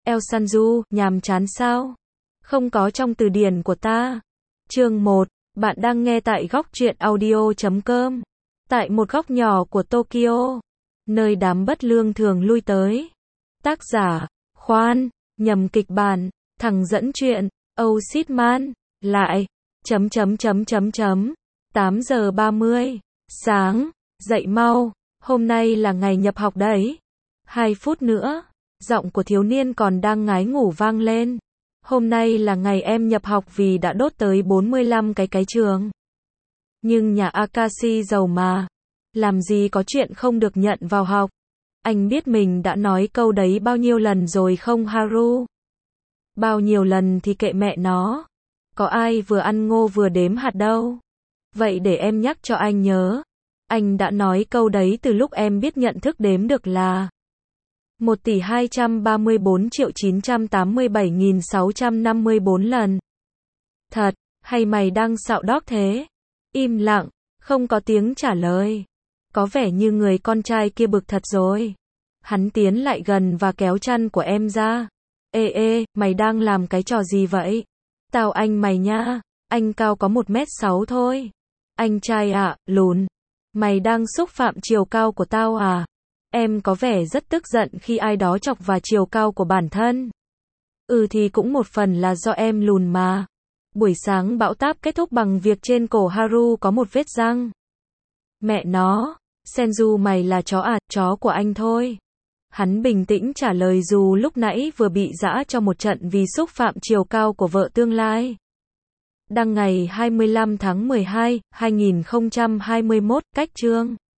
El Sanju, nhàm chán sao? Không có trong từ điển của ta. Chương 1, bạn đang nghe tại góc truyện audio.com. Tại một góc nhỏ của Tokyo, nơi đám bất lương thường lui tới. Tác giả, khoan, nhầm kịch bản, thằng dẫn chuyện, Oh shit man, lại, 8 giờ 30, sáng, dậy mau, hôm nay là ngày nhập học đấy. 2 phút nữa, giọng của thiếu niên còn đang ngái ngủ vang lên. Hôm nay là ngày em nhập học vì đã đốt tới 45 cái trường. Nhưng nhà Akashi giàu mà, làm gì có chuyện không được nhận vào học. Anh biết mình đã nói câu đấy bao nhiêu lần rồi không Haru? Bao nhiêu lần thì kệ mẹ nó. Có ai vừa ăn ngô vừa đếm hạt đâu. Vậy để em nhắc cho anh nhớ. Anh đã nói câu đấy từ lúc em biết nhận thức đếm được là 1.234.987.654 lần. Thật, hay mày đang xạo đóc thế? Im lặng, không có tiếng trả lời. Có vẻ như người con trai kia bực thật rồi. Hắn tiến lại gần và kéo chăn của em ra. Ê, mày đang làm cái trò gì vậy? Tao anh mày nha, anh cao có 1m6 thôi. Anh trai ạ, lùn. Mày đang xúc phạm chiều cao của tao à? Em có vẻ rất tức giận khi ai đó chọc vào chiều cao của bản thân. Thì cũng một phần là do em lùn mà. Buổi sáng bão táp kết thúc bằng việc trên cổ Haru có một vết răng. Mẹ nó, Senju mày là chó à, chó của anh thôi. Hắn bình tĩnh trả lời dù lúc nãy vừa bị giã cho một trận vì xúc phạm chiều cao của vợ tương lai. Đăng ngày 25 tháng 12, 2021, cách chương